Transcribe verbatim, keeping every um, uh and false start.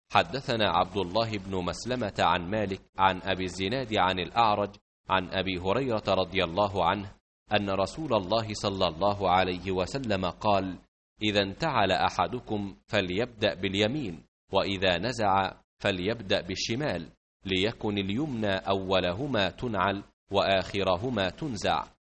حدثنا عبد الله بن مسلمة عن مالك عن أبي الزناد عن الأعرج عن أبي هريرة رضي الله عنه أن رسول الله صلى الله عليه وسلم قال: إذا انتعل أحدكم فليبدأ باليمين، وإذا نزع فليبدأ بالشمال، ليكن اليمنى أولهما تنعل وآخرهما تنزع.